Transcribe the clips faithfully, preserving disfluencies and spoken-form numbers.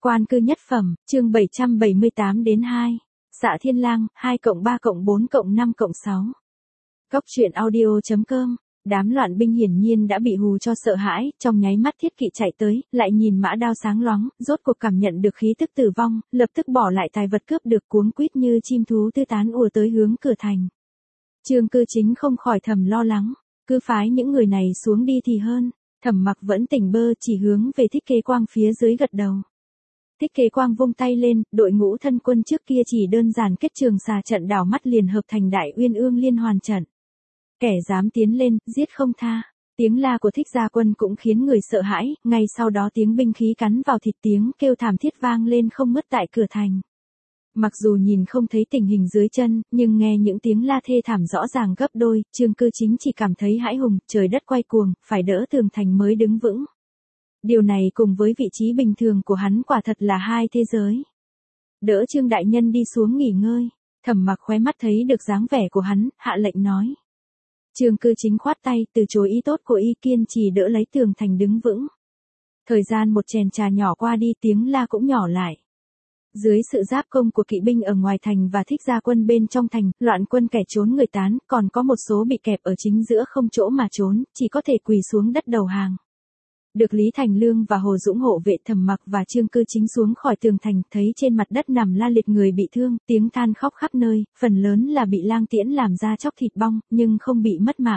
Quan cư nhất phẩm, chương bảy trăm bảy mươi tám đến hai. Dạ Thiên Lang, hai cộng ba cộng bốn cộng năm cộng sáu. Cốc truyện audio chấm com. Đám loạn binh hiển nhiên đã bị hù cho sợ hãi, trong nháy mắt thiết kỵ chạy tới, lại nhìn mã đao sáng loáng, rốt cuộc cảm nhận được khí tức tử vong, lập tức bỏ lại tài vật cướp được cuống quýt như chim thú tứ tán ùa tới hướng cửa thành. Trương Cư Chính không khỏi thầm lo lắng, cứ phái những người này xuống đi thì hơn. Thẩm Mặc vẫn tỉnh bơ, chỉ hướng về Thích Kế Quang phía dưới gật đầu. Thích Kế Quang vung tay lên, đội ngũ thân quân trước kia chỉ đơn giản kết trường xà trận đảo mắt liền hợp thành Đại Uyên Ương liên hoàn trận. Kẻ dám tiến lên, giết không tha. Tiếng la của Thích Gia Quân cũng khiến người sợ hãi, ngay sau đó tiếng binh khí cắn vào thịt, tiếng kêu thảm thiết vang lên không ngớt tại cửa thành. Mặc dù nhìn không thấy tình hình dưới chân, nhưng nghe những tiếng la thê thảm rõ ràng gấp đôi, Trương Cư Chính chỉ cảm thấy hãi hùng, trời đất quay cuồng, phải đỡ tường thành mới đứng vững. Điều này cùng với vị trí bình thường của hắn quả thật là hai thế giới. Đỡ Trương đại nhân đi xuống nghỉ ngơi. Thẩm Mặc khóe mắt thấy được dáng vẻ của hắn, hạ lệnh nói. Trương Cư Chính khoát tay, từ chối ý tốt của y, kiên trì đỡ lấy tường thành đứng vững. Thời gian một chèn trà nhỏ qua đi, tiếng la cũng nhỏ lại. Dưới sự giáp công của kỵ binh ở ngoài thành và Thích Gia Quân bên trong thành, loạn quân kẻ trốn người tán, còn có một số bị kẹp ở chính giữa không chỗ mà trốn, chỉ có thể quỳ xuống đất đầu hàng. Được Lý Thành Lương và Hồ Dũng hộ vệ Thẩm Mặc và Trương Cư Chính xuống khỏi tường thành, thấy trên mặt đất nằm la liệt người bị thương, tiếng than khóc khắp nơi, phần lớn là bị lang tiễn làm ra chóc thịt bong, nhưng không bị mất mạng.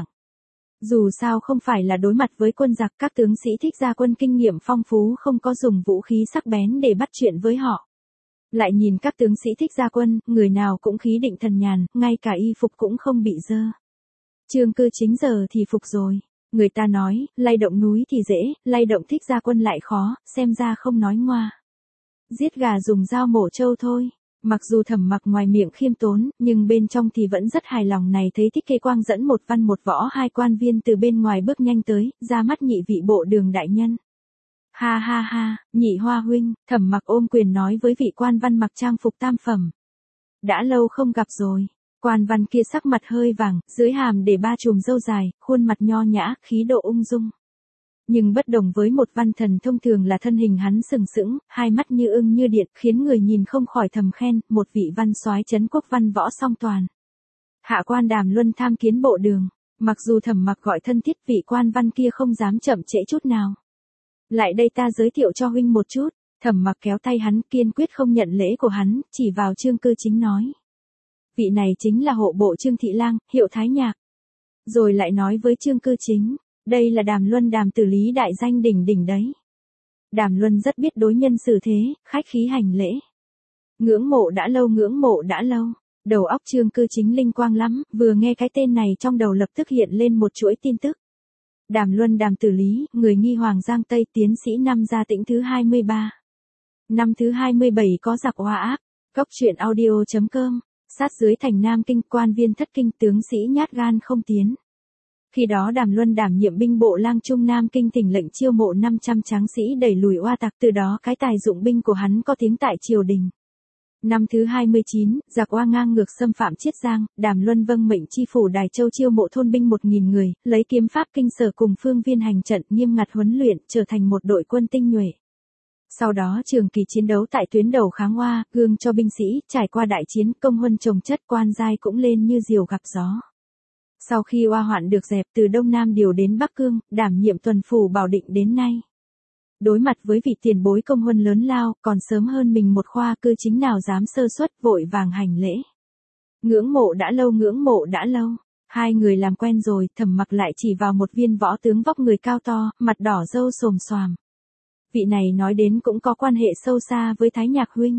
Dù sao không phải là đối mặt với quân giặc, các tướng sĩ Thích Gia Quân kinh nghiệm phong phú không có dùng vũ khí sắc bén để bắt chuyện với họ. Lại nhìn các tướng sĩ Thích Gia Quân, người nào cũng khí định thần nhàn, ngay cả y phục cũng không bị dơ. Trương Cư Chính giờ thì phục rồi. Người ta nói, lay động núi thì dễ, lay động Thích Gia Quân lại khó, xem ra không nói ngoa. Giết gà dùng dao mổ trâu thôi. Mặc dù Thẩm Mặc ngoài miệng khiêm tốn, nhưng bên trong thì vẫn rất hài lòng. Này thấy Thích Kế Quang dẫn một văn một võ hai quan viên từ bên ngoài bước nhanh tới, ra mắt nhị vị bộ đường đại nhân. Ha ha ha, nhị hoa huynh. Thẩm Mặc ôm quyền nói với vị quan văn mặc trang phục tam phẩm. Đã lâu không gặp rồi. Quan văn kia sắc mặt hơi vàng, dưới hàm để ba chùm râu dài, khuôn mặt nho nhã, khí độ ung dung. Nhưng bất đồng với một văn thần thông thường là thân hình hắn sừng sững, hai mắt như ưng như điện, khiến người nhìn không khỏi thầm khen, một vị văn soái trấn quốc văn võ song toàn. Hạ quan Đàm Luân tham kiến bộ đường. Mặc dù Thẩm Mặc gọi thân thiết, vị quan văn kia không dám chậm trễ chút nào. Lại đây ta giới thiệu cho huynh một chút. Thẩm Mặc kéo tay hắn, kiên quyết không nhận lễ của hắn, chỉ vào Trương Cư Chính nói. Vị này chính là hộ bộ Trương Thị Lang, hiệu Thái Nhạc. Rồi lại nói với Trương Cư Chính, đây là Đàm Luân Đàm Tử Lý đại danh đỉnh đỉnh đấy. Đàm Luân rất biết đối nhân xử thế, khách khí hành lễ. Ngưỡng mộ đã lâu, ngưỡng mộ đã lâu. Đầu óc Trương Cư Chính linh quang lắm, vừa nghe cái tên này trong đầu lập tức hiện lên một chuỗi tin tức. Đàm Luân Đàm Tử Lý, người nghi Hoàng Giang Tây, tiến sĩ năm Gia Tĩnh thứ hai mươi ba. Năm thứ hai mươi bảy có giặc oa áp. Cốc truyện audio chấm com. Sát dưới thành Nam Kinh, quan viên thất kinh, tướng sĩ nhát gan không tiến. Khi đó Đàm Luân đảm nhiệm binh bộ lang trung Nam Kinh, thỉnh lệnh chiêu mộ năm trăm tráng sĩ đẩy lùi oa tặc, từ đó cái tài dụng binh của hắn có tiếng tại triều đình. Năm thứ hai mươi chín, giặc oa ngang ngược xâm phạm Chiết Giang, Đàm Luân vâng mệnh chi phủ Đài Châu chiêu mộ thôn binh một nghìn người, lấy kiếm pháp kinh sở cùng phương viên hành trận, nghiêm ngặt huấn luyện, trở thành một đội quân tinh nhuệ. Sau đó trường kỳ chiến đấu tại tuyến đầu kháng oa, gương cho binh sĩ, trải qua đại chiến, công huân chồng chất, quan giai cũng lên như diều gặp gió. Sau khi oa hoạn được dẹp, từ Đông Nam điều đến Bắc Cương, đảm nhiệm tuần phủ Bảo Định đến nay. Đối mặt với vị tiền bối công huân lớn lao, còn sớm hơn mình một khoa, Cư Chính nào dám sơ suất, vội vàng hành lễ. Ngưỡng mộ đã lâu, ngưỡng mộ đã lâu. Hai người làm quen rồi, Thẩm Mặc lại chỉ vào một viên võ tướng vóc người cao to, mặt đỏ râu xồm xoàm. Vị này nói đến cũng có quan hệ sâu xa với Thái Nhạc huynh.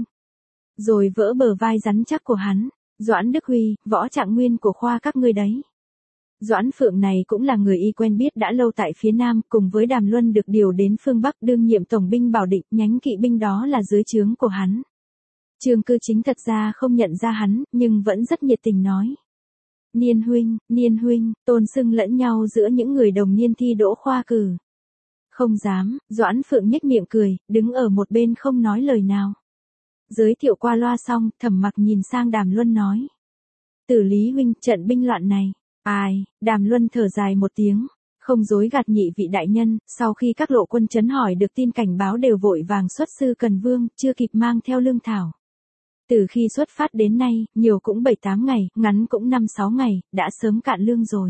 Rồi vỡ bờ vai rắn chắc của hắn. Doãn Đức Huy, võ trạng nguyên của khoa các ngươi đấy. Doãn Phượng này cũng là người y quen biết đã lâu tại phía Nam, cùng với Đàm Luân được điều đến phương Bắc đương nhiệm tổng binh Bảo Định, nhánh kỵ binh đó là dưới trướng của hắn. Trương Cư Chính thật ra không nhận ra hắn, nhưng vẫn rất nhiệt tình nói. Niên huynh, Niên huynh, tôn xưng lẫn nhau giữa những người đồng niên thi đỗ khoa cử. Không dám, Doãn Phượng nhếch miệng cười, đứng ở một bên không nói lời nào. Giới thiệu qua loa xong, Thẩm Mặc nhìn sang Đàm Luân nói. Tử Lý huynh, trận binh loạn này. Ai, Đàm Luân thở dài một tiếng. Không dối gạt nhị vị đại nhân, sau khi các lộ quân trấn hỏi được tin cảnh báo đều vội vàng xuất sư Cần Vương, chưa kịp mang theo lương thảo. Từ khi xuất phát đến nay, nhiều cũng bảy tám ngày, ngắn cũng năm sáu ngày, đã sớm cạn lương rồi.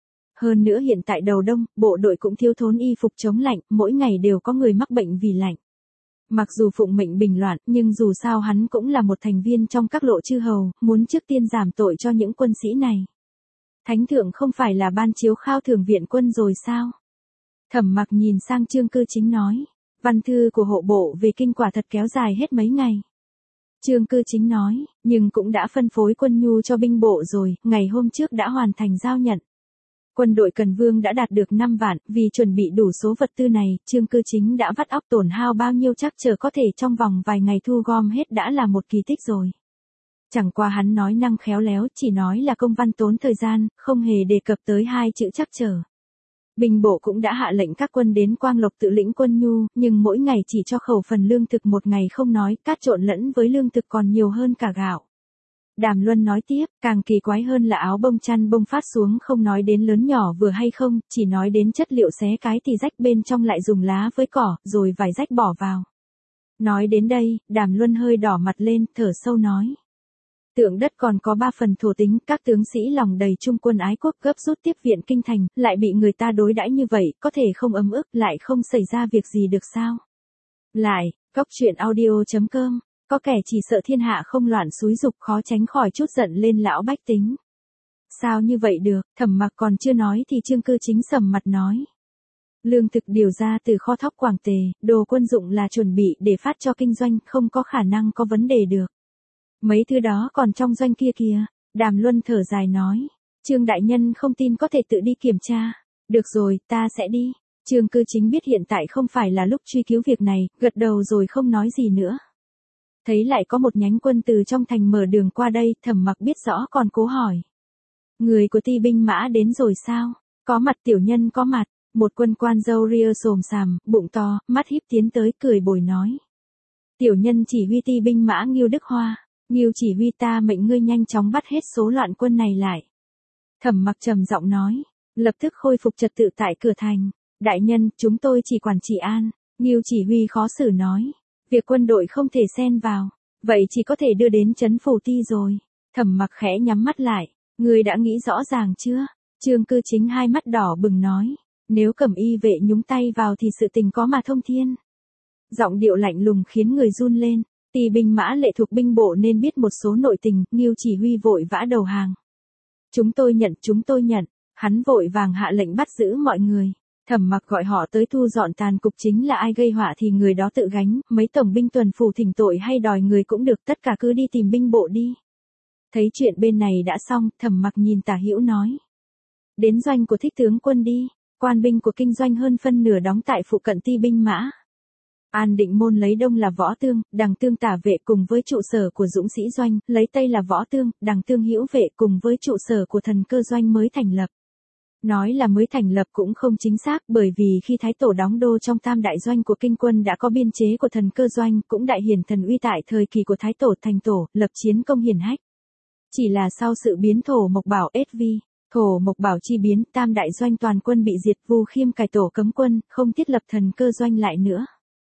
Hơn nữa hiện tại đầu đông, bộ đội cũng thiếu thốn y phục chống lạnh, mỗi ngày đều có người mắc bệnh vì lạnh. Mặc dù phụng mệnh bình loạn, nhưng dù sao hắn cũng là một thành viên trong các lộ chư hầu, muốn trước tiên giảm tội cho những quân sĩ này. Thánh thượng không phải là ban chiếu khao thưởng viện quân rồi sao? Thẩm Mặc nhìn sang Trương Cư Chính nói, văn thư của hộ bộ về kinh quả thật kéo dài hết mấy ngày. Trương Cư Chính nói, nhưng cũng đã phân phối quân nhu cho binh bộ rồi, ngày hôm trước đã hoàn thành giao nhận. Quân đội Cần Vương đã đạt được năm vạn, vì chuẩn bị đủ số vật tư này, Trương Cư Chính đã vắt óc tổn hao bao nhiêu chắc chờ có thể trong vòng vài ngày thu gom hết đã là một kỳ tích rồi. Chẳng qua hắn nói năng khéo léo, chỉ nói là công văn tốn thời gian, không hề đề cập tới hai chữ chắc chờ. Binh bộ cũng đã hạ lệnh các quân đến Quang Lộc tự lĩnh quân nhu, nhưng mỗi ngày chỉ cho khẩu phần lương thực một ngày không nói, cát trộn lẫn với lương thực còn nhiều hơn cả gạo. Đàm Luân nói tiếp, càng kỳ quái hơn là áo bông chăn bông phát xuống không nói đến lớn nhỏ vừa hay không, chỉ nói đến chất liệu xé cái thì rách bên trong lại dùng lá với cỏ, rồi vải rách bỏ vào. Nói đến đây, Đàm Luân hơi đỏ mặt lên, thở sâu nói. Tượng đất còn có ba phần thổ tính, các tướng sĩ lòng đầy trung quân ái quốc gấp rút tiếp viện kinh thành, lại bị người ta đối đãi như vậy, có thể không ấm ức, lại không xảy ra việc gì được sao? Lại, cóc truyện audio chấm com, có kẻ chỉ sợ thiên hạ không loạn xúi dục khó tránh khỏi chút giận lên lão bách tính. Sao như vậy được, Thẩm Mặc còn chưa nói thì Trương Cư Chính sầm mặt nói. Lương thực điều ra từ kho thóc Quảng Tề, đồ quân dụng là chuẩn bị để phát cho kinh doanh, không có khả năng có vấn đề được. Mấy thứ đó còn trong doanh kia kìa, Đàm Luân thở dài nói. Trương đại nhân không tin có thể tự đi kiểm tra. Được rồi, ta sẽ đi. Trương Cư Chính biết hiện tại không phải là lúc truy cứu việc này, gật đầu rồi không nói gì nữa. Thấy lại có một nhánh quân từ trong thành mở đường qua đây, Thẩm Mặc biết rõ còn cố hỏi. Người của ti binh mã đến rồi sao? Có mặt tiểu nhân có mặt, một quân quan râu ria xồm xàm, bụng to, mắt híp tiến tới cười bồi nói. Tiểu nhân chỉ huy ti binh mã Ngưu Đức Hoa. Ngưu chỉ huy ta mệnh ngươi nhanh chóng bắt hết số loạn quân này lại. Thẩm Mặc trầm giọng nói, lập tức khôi phục trật tự tại cửa thành. Đại nhân, chúng tôi chỉ quản trị an. Ngưu chỉ huy khó xử nói, việc quân đội không thể xen vào, vậy chỉ có thể đưa đến trấn phủ ti rồi. Thẩm Mặc khẽ nhắm mắt lại, ngươi đã nghĩ rõ ràng chưa? Trương Cư Chính hai mắt đỏ bừng nói, nếu Cẩm Y vệ nhúng tay vào thì sự tình có mà thông thiên. Giọng điệu lạnh lùng khiến người run lên. Ti binh mã lệ thuộc binh bộ nên biết một số nội tình, Ngưu chỉ huy vội vã đầu hàng. Chúng tôi nhận, chúng tôi nhận, hắn vội vàng hạ lệnh bắt giữ mọi người. Thẩm Mặc gọi họ tới thu dọn tàn cục, chính là ai gây họa thì người đó tự gánh, mấy tổng binh tuần phủ thỉnh tội hay đòi người cũng được, tất cả cứ đi tìm binh bộ đi. Thấy chuyện bên này đã xong, Thẩm Mặc nhìn Tả Hữu nói. Đến doanh của Thích tướng quân đi, quan binh của kinh doanh hơn phân nửa đóng tại phụ cận ti binh mã. An Định môn lấy đông là Võ Tương, Đằng Tương Tả vệ cùng với trụ sở của Dũng sĩ doanh, lấy tây là Võ Tương, Đằng Tương Hữu vệ cùng với trụ sở của Thần Cơ doanh mới thành lập. Nói là mới thành lập cũng không chính xác, bởi vì khi Thái Tổ đóng đô trong tam đại doanh của kinh quân đã có biên chế của Thần Cơ doanh, cũng đại hiển thần uy tại thời kỳ của Thái Tổ thành tổ, lập chiến công hiển hách. Chỉ là sau sự biến Thổ Mộc Bảo ét vê, Thổ Mộc Bảo chi biến, tam đại doanh toàn quân bị diệt, Vu Khiêm cải tổ cấm quân, không thiết lập Thần Cơ doanh lại nữa.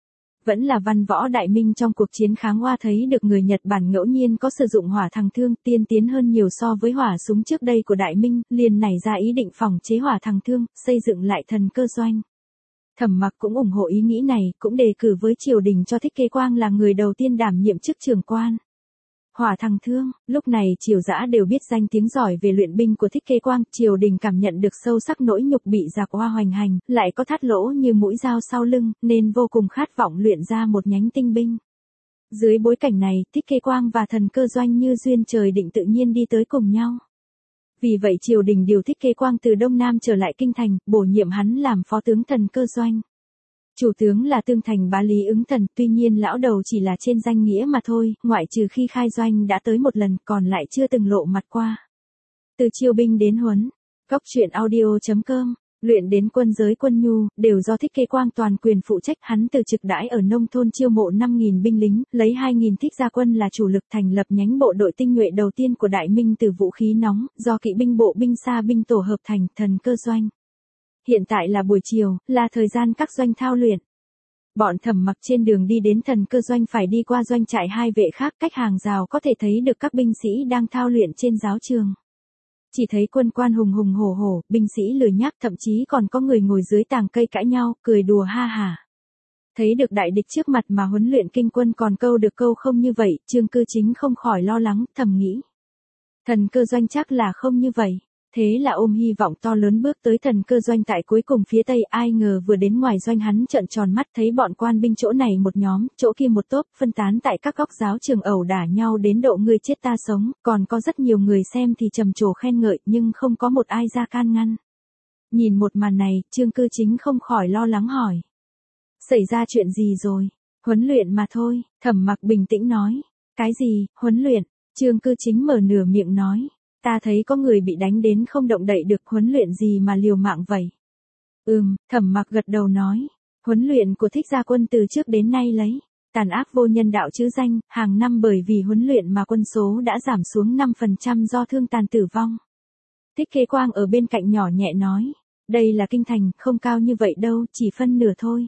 Vẫn là văn võ đại minh trong cuộc chiến kháng Hoa thấy được người Nhật Bản ngẫu nhiên có sử dụng hỏa thằng thương, tiên tiến hơn nhiều so với hỏa súng trước đây của đại minh, liền nảy ra ý định phòng chế hỏa thằng thương, xây dựng lại Thần Cơ doanh. Thẩm Mặc cũng ủng hộ ý nghĩ này, cũng đề cử với triều đình cho Thích Kế Quang là người đầu tiên đảm nhiệm chức trưởng quan. Hỏa thằng thương, lúc này triều dã đều biết danh tiếng giỏi về luyện binh của Thích Kế Quang, triều đình cảm nhận được sâu sắc nỗi nhục bị giặc Hoa hoành hành, lại có thắt lỗ như mũi dao sau lưng, nên vô cùng khát vọng luyện ra một nhánh tinh binh. Dưới bối cảnh này, Thích Kế Quang và Thần Cơ doanh như duyên trời định tự nhiên đi tới cùng nhau. Vì vậy triều đình điều Thích Kế Quang từ Đông Nam trở lại kinh thành, bổ nhiệm hắn làm phó tướng Thần Cơ doanh. Chủ tướng là Tương Thành Bá Lý Ứng Thần, tuy nhiên lão đầu chỉ là trên danh nghĩa mà thôi, ngoại trừ khi khai doanh đã tới một lần, còn lại chưa từng lộ mặt qua. Từ chiêu binh đến huấn, cóc truyện audio chấm com, luyện đến quân giới quân nhu, đều do Thích Kế Quang toàn quyền phụ trách, hắn từ trực đãi ở nông thôn chiêu mộ năm nghìn binh lính, lấy hai nghìn thích gia quân là chủ lực thành lập nhánh bộ đội tinh nhuệ đầu tiên của Đại Minh từ vũ khí nóng, do kỵ binh bộ binh xa binh tổ hợp thành Thần Cơ doanh. Hiện tại là buổi chiều, là thời gian các doanh thao luyện. Bọn Thẩm Mặc trên đường đi đến thần cơ doanh phải đi qua doanh trại hai vệ khác, cách hàng rào có thể thấy được các binh sĩ đang thao luyện trên giáo trường. Chỉ thấy quân quan hùng hùng hổ hổ, binh sĩ lười nhác, thậm chí còn có người ngồi dưới tàng cây cãi nhau, cười đùa ha hả. Thấy được đại địch trước mặt mà huấn luyện kinh quân còn câu được câu không như vậy, Trương Cư Chính không khỏi lo lắng, thầm nghĩ. Thần cơ doanh chắc là không như vậy. Thế là ôm hy vọng to lớn bước tới thần cơ doanh tại cuối cùng phía tây, ai ngờ vừa đến ngoài doanh hắn trợn tròn mắt thấy bọn quan binh chỗ này một nhóm, chỗ kia một tốp, phân tán tại các góc giáo trường ẩu đả nhau đến độ ngươi chết ta sống, còn có rất nhiều người xem thì trầm trồ khen ngợi nhưng không có một ai ra can ngăn. Nhìn một màn này, Trương Cư Chính không khỏi lo lắng hỏi. Xảy ra chuyện gì rồi? Huấn luyện mà thôi, Thẩm Mặc bình tĩnh nói. Cái gì, huấn luyện? Trương Cư Chính mở nửa miệng nói. Ta thấy có người bị đánh đến không động đậy được, huấn luyện gì mà liều mạng vậy? Ừm, Thẩm Mặc gật đầu nói. Huấn luyện của Thích Gia Quân từ trước đến nay lấy tàn ác vô nhân đạo chứ danh, hàng năm bởi vì huấn luyện mà quân số đã giảm xuống năm phần trăm do thương tàn tử vong. Thích Kế Quang ở bên cạnh nhỏ nhẹ nói. Đây là kinh thành, không cao như vậy đâu, chỉ phân nửa thôi.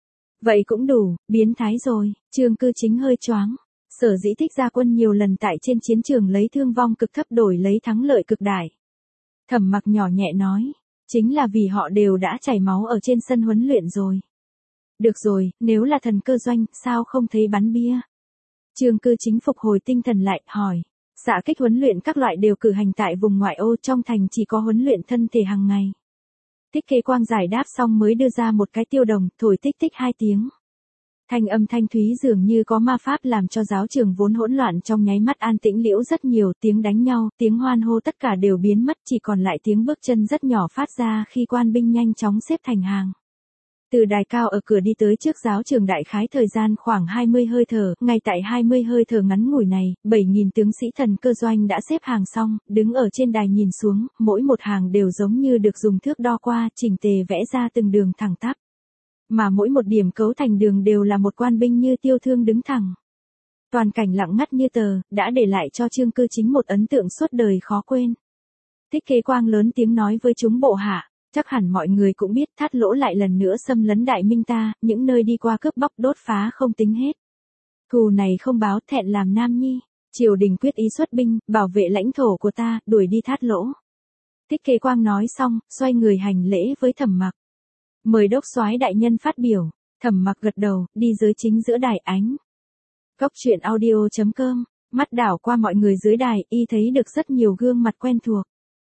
Vậy cũng đủ, biến thái rồi, Trương Cư Chính hơi choáng. Sở dĩ Thích Gia Quân nhiều lần tại trên chiến trường lấy thương vong cực thấp đổi lấy thắng lợi cực đại. Thẩm Mặc nhỏ nhẹ nói, chính là vì họ đều đã chảy máu ở trên sân huấn luyện rồi. Được rồi, nếu là thần cơ doanh, sao không thấy bắn bia? Trương Cư Chính phục hồi tinh thần lại, hỏi. Xạ kích huấn luyện các loại đều cử hành tại vùng ngoại ô, trong thành chỉ có huấn luyện thân thể hàng ngày. Thích Kế Quang giải đáp xong mới đưa ra một cái tiêu đồng, thổi tích tích hai tiếng. Thanh âm thanh thúy dường như có ma pháp làm cho giáo trường vốn hỗn loạn trong nháy mắt an tĩnh liễu rất nhiều, tiếng đánh nhau, tiếng hoan hô tất cả đều biến mất, chỉ còn lại tiếng bước chân rất nhỏ phát ra khi quan binh nhanh chóng xếp thành hàng. Từ đài cao ở cửa đi tới trước giáo trường đại khái thời gian khoảng hai mươi hơi thở, ngay tại hai mươi hơi thở ngắn ngủi này, bảy nghìn tướng sĩ thần cơ doanh đã xếp hàng xong, đứng ở trên đài nhìn xuống, mỗi một hàng đều giống như được dùng thước đo qua, chỉnh tề vẽ ra từng đường thẳng tắp. Mà mỗi một điểm cấu thành đường đều là một quan binh như tiêu thương đứng thẳng. Toàn cảnh lặng ngắt như tờ, đã để lại cho Trương Cư Chính một ấn tượng suốt đời khó quên. Thích Kế Quang lớn tiếng nói với chúng bộ hạ. Chắc hẳn mọi người cũng biết Thát Lỗ lại lần nữa xâm lấn Đại Minh ta, những nơi đi qua cướp bóc đốt phá không tính hết. Thù này không báo, thẹn làm nam nhi. Triều đình quyết ý xuất binh, bảo vệ lãnh thổ của ta, đuổi đi Thát Lỗ. Thích Kế Quang nói xong, xoay người hành lễ với Thẩm Mặc. Mời đốc soái đại nhân phát biểu. Thẩm Mặc gật đầu, đi dưới chính giữa đài ánh. Cốc truyện audio chấm com, mắt đảo qua mọi người dưới đài, y thấy được rất nhiều gương mặt quen thuộc.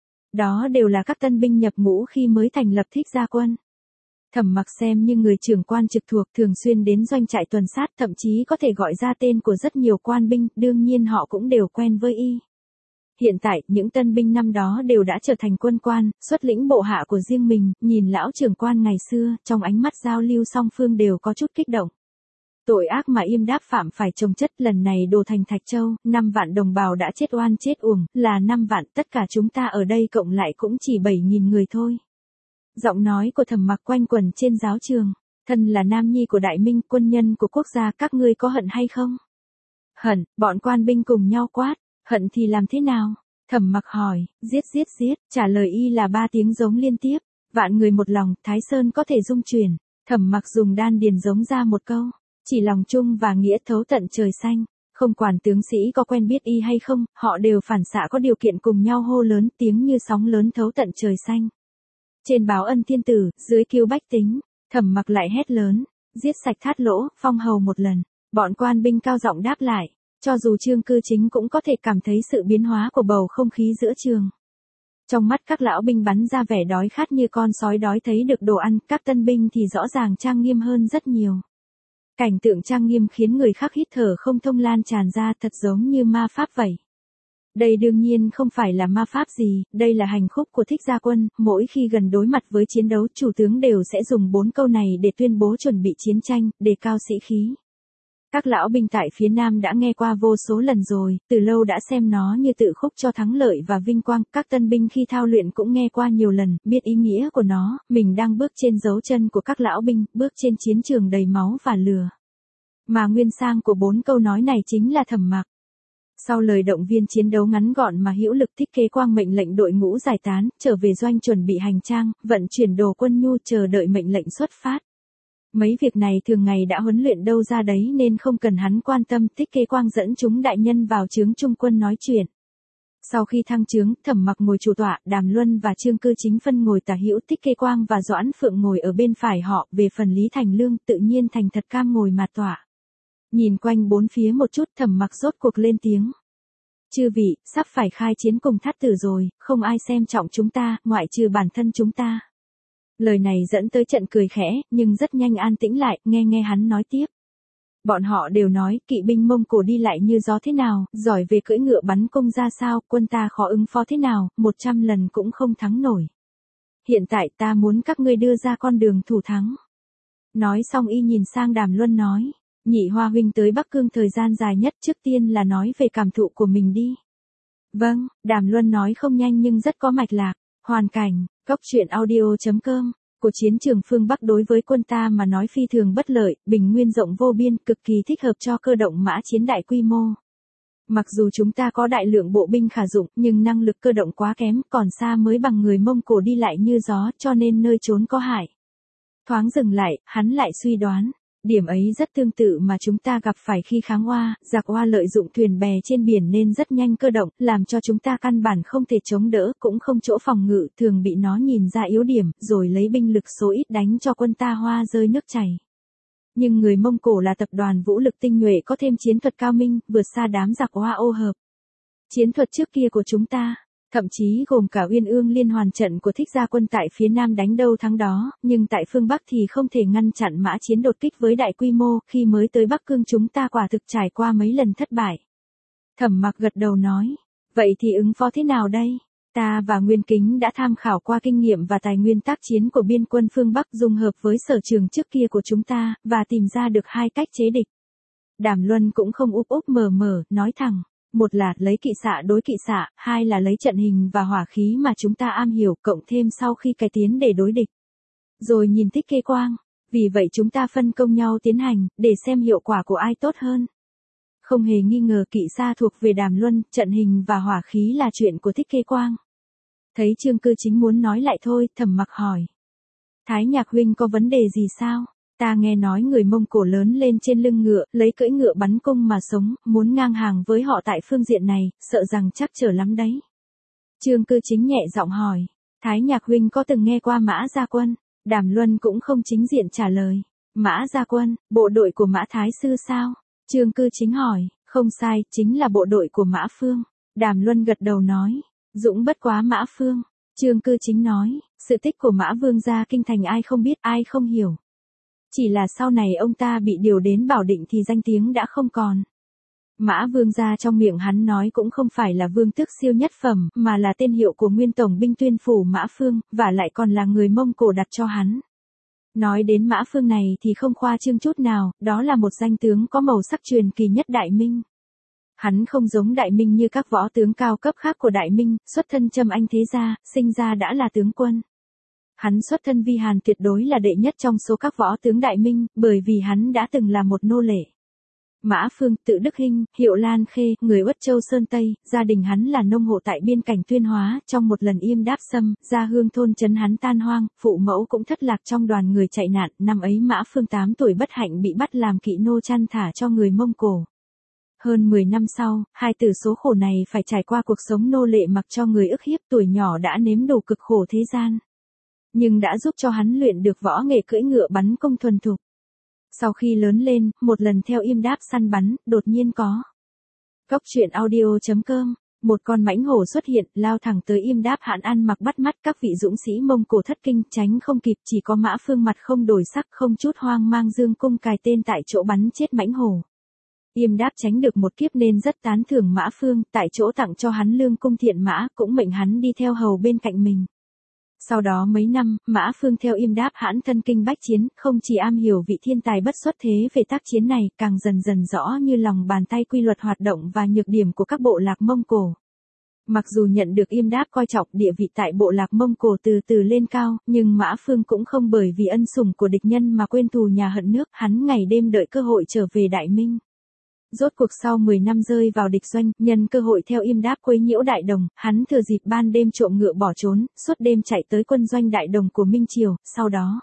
Đó đều là các tân binh nhập ngũ khi mới thành lập Thích Gia Quân. Thẩm Mặc xem như người trưởng quan trực thuộc, thường xuyên đến doanh trại tuần sát, thậm chí có thể gọi ra tên của rất nhiều quan binh, đương nhiên họ cũng đều quen với y. Hiện tại, những tân binh năm đó đều đã trở thành quân quan, xuất lĩnh bộ hạ của riêng mình, nhìn lão trưởng quan ngày xưa, trong ánh mắt giao lưu song phương đều có chút kích động. Tội ác mà Yêm Đáp phạm phải chồng chất, lần này đổ thành Thạch Châu, năm vạn đồng bào đã chết oan chết uổng, là năm vạn, tất cả chúng ta ở đây cộng lại cũng chỉ bảy nghìn người thôi. Giọng nói của Thẩm Mặc quanh quẩn trên giáo trường, thân là nam nhi của Đại Minh, quân nhân của quốc gia, các ngươi có hận hay không? Hận, bọn quan binh cùng nhau quát, hận thì làm thế nào? Thẩm Mặc hỏi, giết giết giết, trả lời y là ba tiếng giống liên tiếp, vạn người một lòng, Thái Sơn có thể dung chuyển. Thẩm Mặc dùng đan điền giống ra một câu. Chỉ lòng chung và nghĩa thấu tận trời xanh, không quản tướng sĩ có quen biết y hay không, họ đều phản xạ có điều kiện cùng nhau hô lớn, tiếng như sóng lớn thấu tận trời xanh. Trên báo Ân Thiên Tử, dưới kiêu bách tính, Thẩm Mặc lại hét lớn, giết sạch Thát Lỗ, phong hầu một lần. Bọn quan binh cao giọng đáp lại, cho dù Trương Cư Chính cũng có thể cảm thấy sự biến hóa của bầu không khí giữa trường. Trong mắt các lão binh bắn ra vẻ đói khát như con sói đói thấy được đồ ăn, các tân binh thì rõ ràng trang nghiêm hơn rất nhiều. Cảnh tượng trang nghiêm khiến người khác hít thở không thông lan tràn ra, thật giống như ma pháp vậy. Đây đương nhiên không phải là ma pháp gì, đây là hành khúc của Thích Gia Quân, mỗi khi gần đối mặt với chiến đấu, chủ tướng đều sẽ dùng bốn câu này để tuyên bố chuẩn bị chiến tranh, đề cao sĩ khí. Các lão binh tại phía Nam đã nghe qua vô số lần rồi, từ lâu đã xem nó như tự khúc cho thắng lợi và vinh quang, các tân binh khi thao luyện cũng nghe qua nhiều lần, biết ý nghĩa của nó, mình đang bước trên dấu chân của các lão binh, bước trên chiến trường đầy máu và lửa. Mà nguyên sang của bốn câu nói này chính là Thẩm Mặc. Sau lời động viên chiến đấu ngắn gọn mà hữu lực, Thích Kế Quang mệnh lệnh đội ngũ giải tán, trở về doanh chuẩn bị hành trang, vận chuyển đồ quân nhu, chờ đợi mệnh lệnh xuất phát. Mấy việc này thường ngày đã huấn luyện đâu ra đấy nên không cần hắn quan tâm. Thích Kế Quang dẫn chúng đại nhân vào trướng trung quân nói chuyện. Sau khi thăng trướng, Thẩm Mặc ngồi chủ tọa, Đàm Luân và Chương Cư Chính phân ngồi tả hữu, Thích Kế Quang và Doãn Phượng ngồi ở bên phải họ. Về phần Lý Thành Lương, tự nhiên thành thật cam ngồi mặt tọa. Nhìn quanh bốn phía một chút, Thẩm Mặc rốt cuộc lên tiếng. Chư vị, sắp phải khai chiến cùng Thát Tử rồi, không ai xem trọng chúng ta, ngoại trừ bản thân chúng ta. Lời này dẫn tới trận cười khẽ, nhưng rất nhanh an tĩnh lại, nghe nghe hắn nói tiếp. Bọn họ đều nói, kỵ binh Mông Cổ đi lại như gió thế nào, giỏi về cưỡi ngựa bắn cung ra sao, quân ta khó ứng phó thế nào, một trăm lần cũng không thắng nổi. Hiện tại ta muốn các ngươi đưa ra con đường thủ thắng. Nói xong y nhìn sang Đàm Luân nói. Nhị Hoa huynh tới Bắc Cương thời gian dài nhất, trước tiên là nói về cảm thụ của mình đi. Vâng, Đàm Luân nói không nhanh nhưng rất có mạch lạc. Hoàn cảnh, cốc truyện audio chấm com, của chiến trường phương Bắc đối với quân ta mà nói phi thường bất lợi, bình nguyên rộng vô biên, cực kỳ thích hợp cho cơ động mã chiến đại quy mô. Mặc dù chúng ta có đại lượng bộ binh khả dụng, nhưng năng lực cơ động quá kém, còn xa mới bằng người Mông Cổ đi lại như gió, cho nên nơi trốn có hại. Thoáng dừng lại, hắn lại suy đoán. Điểm ấy rất tương tự mà chúng ta gặp phải khi kháng Oa, giặc Oa lợi dụng thuyền bè trên biển nên rất nhanh cơ động, làm cho chúng ta căn bản không thể chống đỡ, cũng không chỗ phòng ngự, thường bị nó nhìn ra yếu điểm, rồi lấy binh lực số ít đánh cho quân ta hoa rơi nước chảy. Nhưng người Mông Cổ là tập đoàn vũ lực tinh nhuệ, có thêm chiến thuật cao minh, vượt xa đám giặc Oa ô hợp. Chiến thuật trước kia của chúng ta, thậm chí gồm cả Uyên Ương liên hoàn trận của Thích Gia quân tại phía Nam đánh đâu thắng đó, nhưng tại phương Bắc thì không thể ngăn chặn mã chiến đột kích với đại quy mô, khi mới tới Bắc Cương chúng ta quả thực trải qua mấy lần thất bại. Thẩm Mặc gật đầu nói, vậy thì ứng phó thế nào đây? Ta và Nguyên Kính đã tham khảo qua kinh nghiệm và tài nguyên tác chiến của biên quân phương Bắc dung hợp với sở trường trước kia của chúng ta, và tìm ra được hai cách chế địch. Đàm Luân cũng không úp úp mờ mờ, nói thẳng. Một là lấy kỵ xạ đối kỵ xạ, hai là lấy trận hình và hỏa khí mà chúng ta am hiểu, cộng thêm sau khi cải tiến để đối địch. Rồi nhìn Thích Kế Quang, vì vậy chúng ta phân công nhau tiến hành, để xem hiệu quả của ai tốt hơn. Không hề nghi ngờ kỵ xạ thuộc về Đàm Luân, trận hình và hỏa khí là chuyện của Thích Kế Quang. Thấy Chương Cư Chính muốn nói lại thôi, Thẩm Mặc hỏi. Thái Nhạc huynh có vấn đề gì sao? Ta nghe nói người Mông Cổ lớn lên trên lưng ngựa, lấy cưỡi ngựa bắn cung mà sống, muốn ngang hàng với họ tại phương diện này, sợ rằng chắc trở lắm đấy. Chương Cư Chính nhẹ giọng hỏi, Thái Nhạc huynh có từng nghe qua Mã Gia Quân? Đàm Luân cũng không chính diện trả lời. Mã Gia Quân, bộ đội của Mã Thái Sư sao? Chương Cư Chính hỏi, không sai, chính là bộ đội của Mã Phương. Đàm Luân gật đầu nói, dũng bất quá Mã Phương. Chương Cư Chính nói, sự tích của Mã Vương gia kinh thành ai không biết, ai không hiểu. Chỉ là sau này ông ta bị điều đến Bảo Định thì danh tiếng đã không còn. Mã Vương gia trong miệng hắn nói cũng không phải là vương tước siêu nhất phẩm, mà là tên hiệu của nguyên tổng binh Tuyên Phủ Mã Phương, và lại còn là người Mông Cổ đặt cho hắn. Nói đến Mã Phương này thì không khoa trương chút nào, đó là một danh tướng có màu sắc truyền kỳ nhất Đại Minh. Hắn không giống Đại Minh như các võ tướng cao cấp khác của Đại Minh, xuất thân Trâm Anh thế gia, sinh ra đã là tướng quân. Hắn xuất thân Vi Hàn tuyệt đối là đệ nhất trong số các võ tướng Đại Minh, bởi vì hắn đã từng là một nô lệ. Mã Phương, tự Đức Hinh, hiệu Lan Khê, người Uất Châu Sơn Tây, gia đình hắn là nông hộ tại biên cảnh Tuyên Hóa, trong một lần Yêm Đáp xâm, gia hương thôn trấn hắn tan hoang, phụ mẫu cũng thất lạc trong đoàn người chạy nạn, năm ấy Mã Phương tám tuổi bất hạnh bị bắt làm kỵ nô chăn thả cho người Mông Cổ. Hơn mười năm sau, hai tử số khổ này phải trải qua cuộc sống nô lệ mặc cho người ức hiếp, tuổi nhỏ đã nếm đủ cực khổ thế gian. Nhưng đã giúp cho hắn luyện được võ nghệ cưỡi ngựa bắn cung thuần thục. Sau khi lớn lên, một lần theo Yêm Đáp săn bắn, đột nhiên có. Cốc truyện audio chấm com, một con mãnh hổ xuất hiện, lao thẳng tới Yêm Đáp hãn ăn mặc bắt mắt, các vị dũng sĩ Mông Cổ thất kinh, tránh không kịp, chỉ có Mã Phương mặt không đổi sắc, không chút hoang mang dương cung cài tên tại chỗ bắn chết mãnh hổ. Yêm Đáp tránh được một kiếp nên rất tán thưởng Mã Phương, tại chỗ tặng cho hắn lương cung thiện mã, cũng mệnh hắn đi theo hầu bên cạnh mình. Sau đó mấy năm, Mã Phương theo Yêm Đáp hãn thân kinh bách chiến, không chỉ am hiểu vị thiên tài bất xuất thế về tác chiến này, càng dần dần rõ như lòng bàn tay quy luật hoạt động và nhược điểm của các bộ lạc Mông Cổ. Mặc dù nhận được Yêm Đáp coi trọng, địa vị tại bộ lạc Mông Cổ từ từ lên cao, nhưng Mã Phương cũng không bởi vì ân sủng của địch nhân mà quên thù nhà hận nước, hắn ngày đêm đợi cơ hội trở về Đại Minh. Rốt cuộc sau mười năm rơi vào địch doanh, nhân cơ hội theo Yêm Đáp quấy nhiễu Đại Đồng, hắn thừa dịp ban đêm trộm ngựa bỏ trốn, suốt đêm chạy tới quân doanh Đại Đồng của Minh Triều, sau đó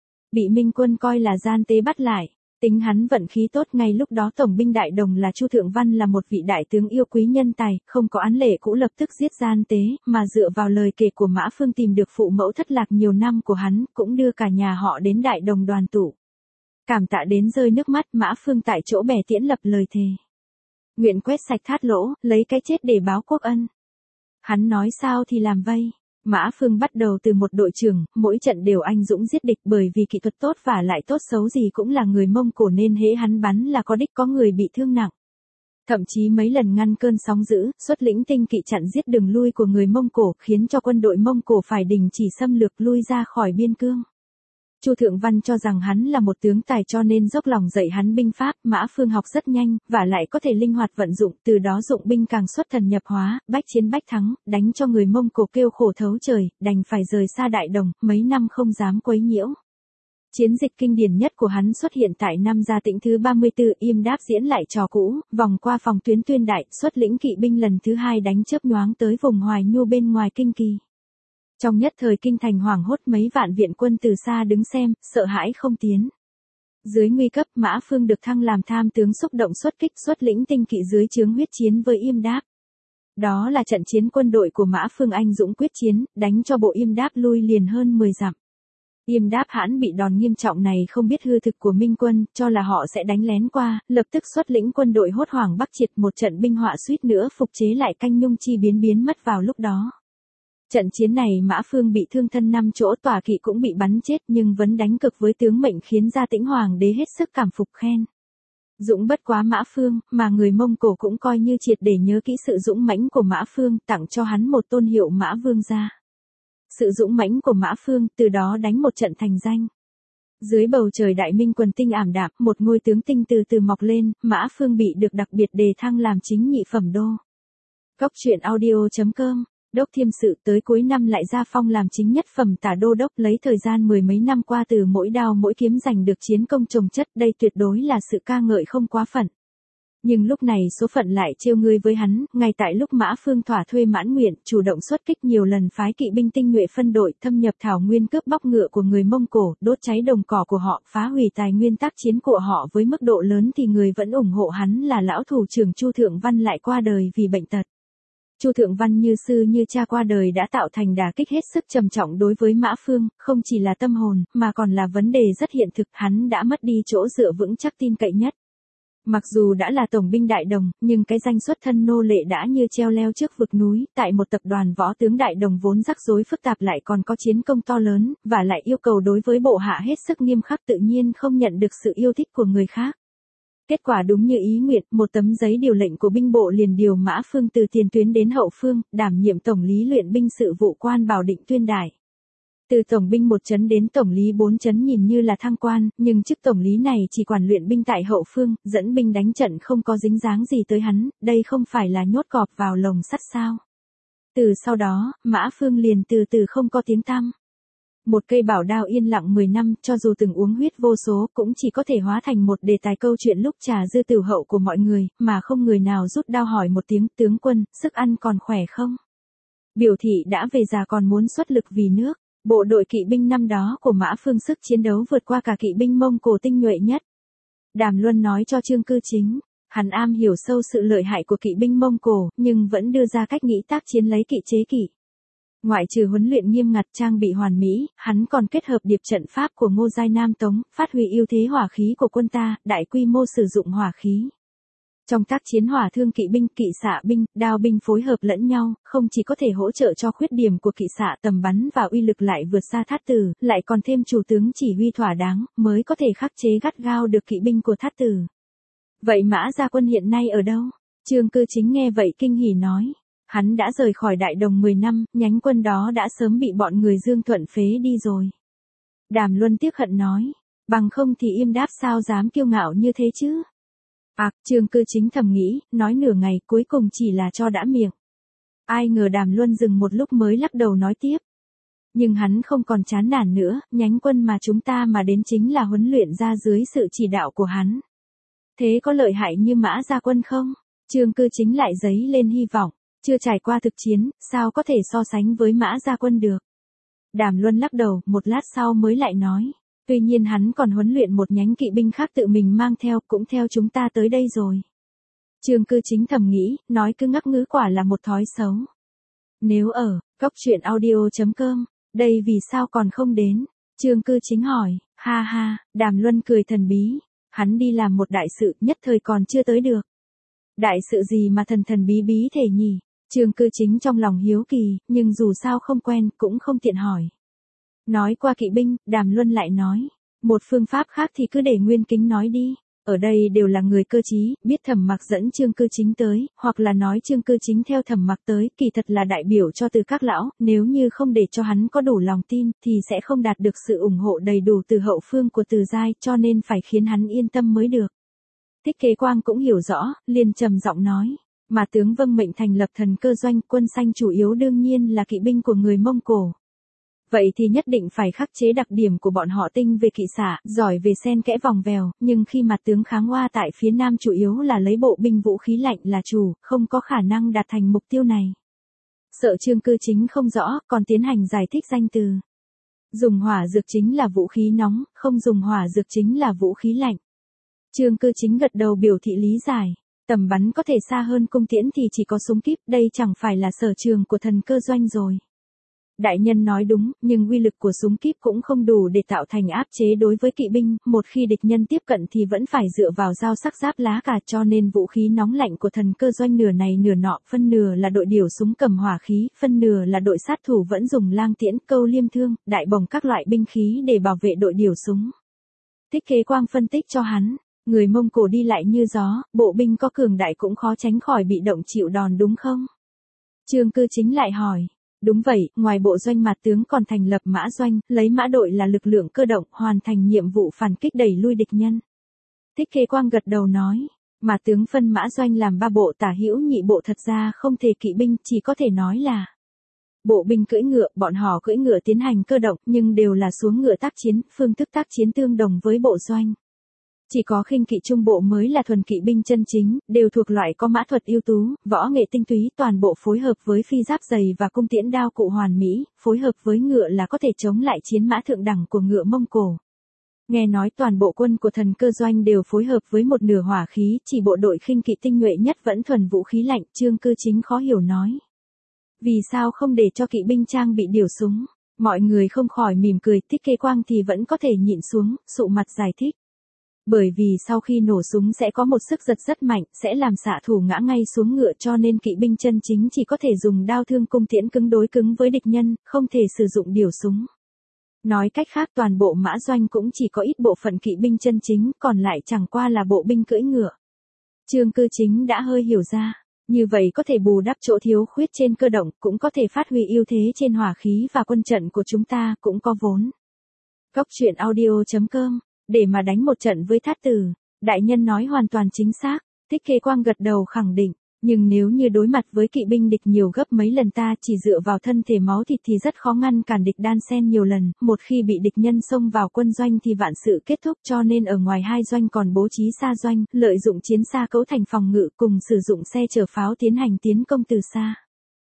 bị Minh quân coi là gian tế bắt lại. Tính hắn vận khí tốt, ngay lúc đó tổng binh Đại Đồng là Chu Thượng Văn là một vị đại tướng yêu quý nhân tài, không có án lệ cũ lập tức giết gian tế, mà dựa vào lời kể của Mã Phương tìm được phụ mẫu thất lạc nhiều năm của hắn, cũng đưa cả nhà họ đến Đại Đồng đoàn tụ. Cảm tạ đến rơi nước mắt, Mã Phương tại chỗ bẻ tiễn lập lời thề. Nguyện quét sạch thát lỗ, lấy cái chết để báo quốc ân. Hắn nói sao thì làm vây. Mã Phương bắt đầu từ một đội trưởng, mỗi trận đều anh dũng giết địch, bởi vì kỹ thuật tốt và lại tốt xấu gì cũng là người Mông Cổ nên hễ hắn bắn là có đích có người bị thương nặng. Thậm chí mấy lần ngăn cơn sóng dữ, xuất lĩnh tinh kỵ chặn giết đường lui của người Mông Cổ, khiến cho quân đội Mông Cổ phải đình chỉ xâm lược lui ra khỏi biên cương. Chu Thượng Văn cho rằng hắn là một tướng tài cho nên dốc lòng dạy hắn binh pháp, Mã Phương học rất nhanh, và lại có thể linh hoạt vận dụng, từ đó dụng binh càng xuất thần nhập hóa, bách chiến bách thắng, đánh cho người Mông Cổ kêu khổ thấu trời, đành phải rời xa Đại Đồng, mấy năm không dám quấy nhiễu. Chiến dịch kinh điển nhất của hắn xuất hiện tại năm Gia Tĩnh thứ ba mươi tư, Yêm Đáp diễn lại trò cũ, vòng qua phòng tuyến Tuyên Đại, xuất lĩnh kỵ binh lần thứ hai đánh chớp nhoáng tới vùng Hoài Nhu bên ngoài Kinh Kỳ. Trong nhất thời kinh thành hoảng hốt, mấy vạn viện quân từ xa đứng xem, sợ hãi không tiến. Dưới nguy cấp, Mã Phương được thăng làm tham tướng, xúc động xuất kích, xuất lĩnh tinh kỵ dưới trướng huyết chiến với Yêm Đáp. Đó là trận chiến quân đội của Mã Phương anh dũng quyết chiến, đánh cho bộ Yêm Đáp lui liền hơn mười dặm. Yêm Đáp hãn bị đòn nghiêm trọng này không biết hư thực của Minh quân, cho là họ sẽ đánh lén qua, lập tức xuất lĩnh quân đội hốt hoảng bắc triệt, một trận binh họa suýt nữa phục chế lại canh Nhung Chi biến biến mất vào lúc đó. Trận chiến này Mã Phương bị thương thân năm chỗ, tòa kỵ cũng bị bắn chết, nhưng vẫn đánh cực với tướng mệnh, khiến Gia Tĩnh hoàng đế hết sức cảm phục khen. Dũng bất quá Mã Phương, mà người Mông Cổ cũng coi như triệt để nhớ kỹ sự dũng mãnh của Mã Phương, tặng cho hắn một tôn hiệu Mã Vương gia. Sự dũng mãnh của Mã Phương từ đó đánh một trận thành danh. Dưới bầu trời đại minh quần tinh ảm đạm, một ngôi tướng tinh từ từ mọc lên, Mã Phương bị được đặc biệt đề thăng làm chính nhị phẩm đô. Góc truyện audio chấm com. Đốc Thiêm Sự tới cuối năm lại ra phong làm chính nhất phẩm tả đô đốc, lấy thời gian mười mấy năm qua từ mỗi đao mỗi kiếm giành được chiến công chồng chất, đây tuyệt đối là sự ca ngợi không quá phận. Nhưng lúc này số phận lại trêu ngươi với hắn, ngay tại lúc Mã Phương thỏa thuê mãn nguyện, chủ động xuất kích nhiều lần phái kỵ binh tinh nhuệ phân đội, thâm nhập thảo nguyên, cướp bóc ngựa của người Mông Cổ, đốt cháy đồng cỏ của họ, phá hủy tài nguyên tác chiến của họ với mức độ lớn, thì người vẫn ủng hộ hắn là lão thủ trưởng Chu Thượng Văn lại qua đời vì bệnh tật. Chu Thượng Văn như sư như cha qua đời đã tạo thành đả kích hết sức trầm trọng đối với Mã Phương, không chỉ là tâm hồn, mà còn là vấn đề rất hiện thực, hắn đã mất đi chỗ dựa vững chắc tin cậy nhất. Mặc dù đã là tổng binh Đại Đồng, nhưng cái danh xuất thân nô lệ đã như treo leo trước vực núi, tại một tập đoàn võ tướng Đại Đồng vốn rắc rối phức tạp lại còn có chiến công to lớn, và lại yêu cầu đối với bộ hạ hết sức nghiêm khắc, tự nhiên không nhận được sự yêu thích của người khác. Kết quả đúng như ý nguyện, một tấm giấy điều lệnh của binh bộ liền điều Mã Phương từ tiền tuyến đến hậu phương, đảm nhiệm tổng lý luyện binh sự vụ quan Bảo Định Tuyên Đại. Từ tổng binh một chấn đến tổng lý bốn chấn nhìn như là thăng quan, nhưng chức tổng lý này chỉ quản luyện binh tại hậu phương, dẫn binh đánh trận không có dính dáng gì tới hắn, đây không phải là nhốt cọp vào lồng sắt sao. Từ sau đó, Mã Phương liền từ từ không có tiếng tăm. Một cây bảo đao yên lặng mười năm, cho dù từng uống huyết vô số, cũng chỉ có thể hóa thành một đề tài câu chuyện lúc trà dư tửu hậu của mọi người, mà không người nào rút đao hỏi một tiếng, tướng quân, sức ăn còn khỏe không? Biểu thị đã về già còn muốn xuất lực vì nước. Bộ đội kỵ binh năm đó của Mã Phương sức chiến đấu vượt qua cả kỵ binh Mông Cổ tinh nhuệ nhất. Đàm Luân nói cho Trương Cư Chính, hắn am hiểu sâu sự lợi hại của kỵ binh Mông Cổ, nhưng vẫn đưa ra cách nghĩ tác chiến lấy kỵ chế kỵ. Ngoại trừ huấn luyện nghiêm ngặt, trang bị hoàn mỹ, hắn còn kết hợp điệp trận pháp của Ngô Giai Nam Tống, phát huy ưu thế hỏa khí của quân ta, đại quy mô sử dụng hỏa khí. Trong tác chiến hỏa thương kỵ binh, kỵ xạ binh, đao binh phối hợp lẫn nhau, không chỉ có thể hỗ trợ cho khuyết điểm của kỵ xạ tầm bắn và uy lực lại vượt xa Thát Tử, lại còn thêm chủ tướng chỉ huy thỏa đáng, mới có thể khắc chế gắt gao được kỵ binh của Thát Tử. Vậy Mã Gia Quân hiện nay ở đâu? Trương Cư Chính nghe vậy kinh hỉ nói. Hắn đã rời khỏi Đại Đồng mười năm, nhánh quân đó đã sớm bị bọn người Dương Thuận phế đi rồi. Đàm Luân tiếc hận nói, bằng không thì Yêm Đáp sao dám kiêu ngạo như thế chứ? À, Trương Cư Chính thầm nghĩ, nói nửa ngày cuối cùng chỉ là cho đã miệng. Ai ngờ Đàm Luân dừng một lúc mới lắc đầu nói tiếp. Nhưng hắn không còn chán nản nữa, nhánh quân mà chúng ta mà đến chính là huấn luyện ra dưới sự chỉ đạo của hắn. Thế có lợi hại như Mã Gia Quân không? Trương Cư Chính lại dấy lên hy vọng, chưa trải qua thực chiến, sao có thể so sánh với Mã Gia Quân được. Đàm Luân lắc đầu, một lát sau mới lại nói, tuy nhiên hắn còn huấn luyện một nhánh kỵ binh khác tự mình mang theo, cũng theo chúng ta tới đây rồi. Trương Cư Chính thầm nghĩ, nói cứ ngắc ngứ quả là một thói xấu. Nếu ở, cốc truyện audio.com, đây vì sao còn không đến? Trương Cư Chính hỏi, ha ha, Đàm Luân cười thần bí, hắn đi làm một đại sự nhất thời còn chưa tới được. Đại sự gì mà thần thần bí bí thể nhỉ? Trương Cư Chính trong lòng hiếu kỳ, nhưng dù sao không quen, cũng không tiện hỏi. Nói qua kỵ binh, Đàm Luân lại nói, một phương pháp khác thì cứ để Nguyên Kính nói đi. Ở đây đều là người cơ trí, biết Thẩm Mặc dẫn Trương Cư Chính tới, hoặc là nói Trương Cư Chính theo Thẩm Mặc tới, kỳ thật là đại biểu cho Từ Các lão, nếu như không để cho hắn có đủ lòng tin, thì sẽ không đạt được sự ủng hộ đầy đủ từ hậu phương của Từ giai, cho nên phải khiến hắn yên tâm mới được. Thích Kế Quang cũng hiểu rõ, liền trầm giọng nói, mà tướng vâng mệnh thành lập thần cơ doanh, quân xanh chủ yếu đương nhiên là kỵ binh của người Mông Cổ. Vậy thì nhất định phải khắc chế đặc điểm của bọn họ tinh về kỵ xạ, giỏi về xen kẽ vòng vèo, nhưng khi mặt tướng Kháng Hoa tại phía nam chủ yếu là lấy bộ binh vũ khí lạnh là chủ, không có khả năng đạt thành mục tiêu này. Sợ Trương Cư Chính không rõ, còn tiến hành giải thích danh từ. Dùng hỏa dược chính là vũ khí nóng, không dùng hỏa dược chính là vũ khí lạnh. Trương Cư Chính gật đầu biểu thị lý giải. Tầm bắn có thể xa hơn cung tiễn thì chỉ có súng kíp, đây chẳng phải là sở trường của thần cơ doanh rồi. Đại nhân nói đúng, nhưng uy lực của súng kíp cũng không đủ để tạo thành áp chế đối với kỵ binh, một khi địch nhân tiếp cận thì vẫn phải dựa vào dao sắc giáp lá cả, cho nên vũ khí nóng lạnh của thần cơ doanh nửa này nửa nọ, phân nửa là đội điều súng cầm hỏa khí, phân nửa là đội sát thủ vẫn dùng lang tiễn, câu liêm thương, đại bồng các loại binh khí để bảo vệ đội điều súng. Thích Kế Quang phân tích cho hắn, người Mông Cổ đi lại như gió, bộ binh có cường đại cũng khó tránh khỏi bị động chịu đòn đúng không? Trương Cư Chính lại hỏi. Đúng vậy, ngoài bộ doanh mặt tướng còn thành lập mã doanh, lấy mã đội là lực lượng cơ động, hoàn thành nhiệm vụ phản kích đẩy lui địch nhân. Thích Kế Quang gật đầu nói, mà tướng phân mã doanh làm ba bộ tả hữu nhị bộ thật ra không thể kỵ binh, chỉ có thể nói là bộ binh cưỡi ngựa, bọn họ cưỡi ngựa tiến hành cơ động, nhưng đều là xuống ngựa tác chiến, phương thức tác chiến tương đồng với bộ doanh. Chỉ có khinh kỵ trung bộ mới là thuần kỵ binh chân chính, đều thuộc loại có mã thuật ưu tú, võ nghệ tinh túy, toàn bộ phối hợp với phi giáp dày và cung tiễn đao cụ hoàn mỹ, phối hợp với ngựa là có thể chống lại chiến mã thượng đẳng của ngựa Mông Cổ. Nghe nói toàn bộ quân của thần cơ doanh đều phối hợp với một nửa hỏa khí, chỉ bộ đội khinh kỵ tinh nhuệ nhất vẫn thuần vũ khí lạnh, Trương Cư Chính khó hiểu nói. Vì sao không để cho kỵ binh trang bị điều súng? Mọi người không khỏi mỉm cười, Thích Kế Quang thì vẫn có thể nhịn xuống, sụ mặt giải thích. Bởi vì sau khi nổ súng sẽ có một sức giật rất mạnh, sẽ làm xạ thủ ngã ngay xuống ngựa, cho nên kỵ binh chân chính chỉ có thể dùng đao thương cung tiễn cứng đối cứng với địch nhân, không thể sử dụng điều súng. Nói cách khác toàn bộ mã doanh cũng chỉ có ít bộ phận kỵ binh chân chính, còn lại chẳng qua là bộ binh cưỡi ngựa. Trương Cư Chính đã hơi hiểu ra, như vậy có thể bù đắp chỗ thiếu khuyết trên cơ động, cũng có thể phát huy ưu thế trên hỏa khí và quân trận của chúng ta, cũng có vốn. Cốc truyện audio.com, để mà đánh một trận với Thát Tử, đại nhân nói hoàn toàn chính xác, Thích Kế Quang gật đầu khẳng định, nhưng nếu như đối mặt với kỵ binh địch nhiều gấp mấy lần ta chỉ dựa vào thân thể máu thịt thì rất khó ngăn cản địch đan xen nhiều lần, một khi bị địch nhân xông vào quân doanh thì vạn sự kết thúc, cho nên ở ngoài hai doanh còn bố trí xa doanh, lợi dụng chiến xa cấu thành phòng ngự cùng sử dụng xe chở pháo tiến hành tiến công từ xa.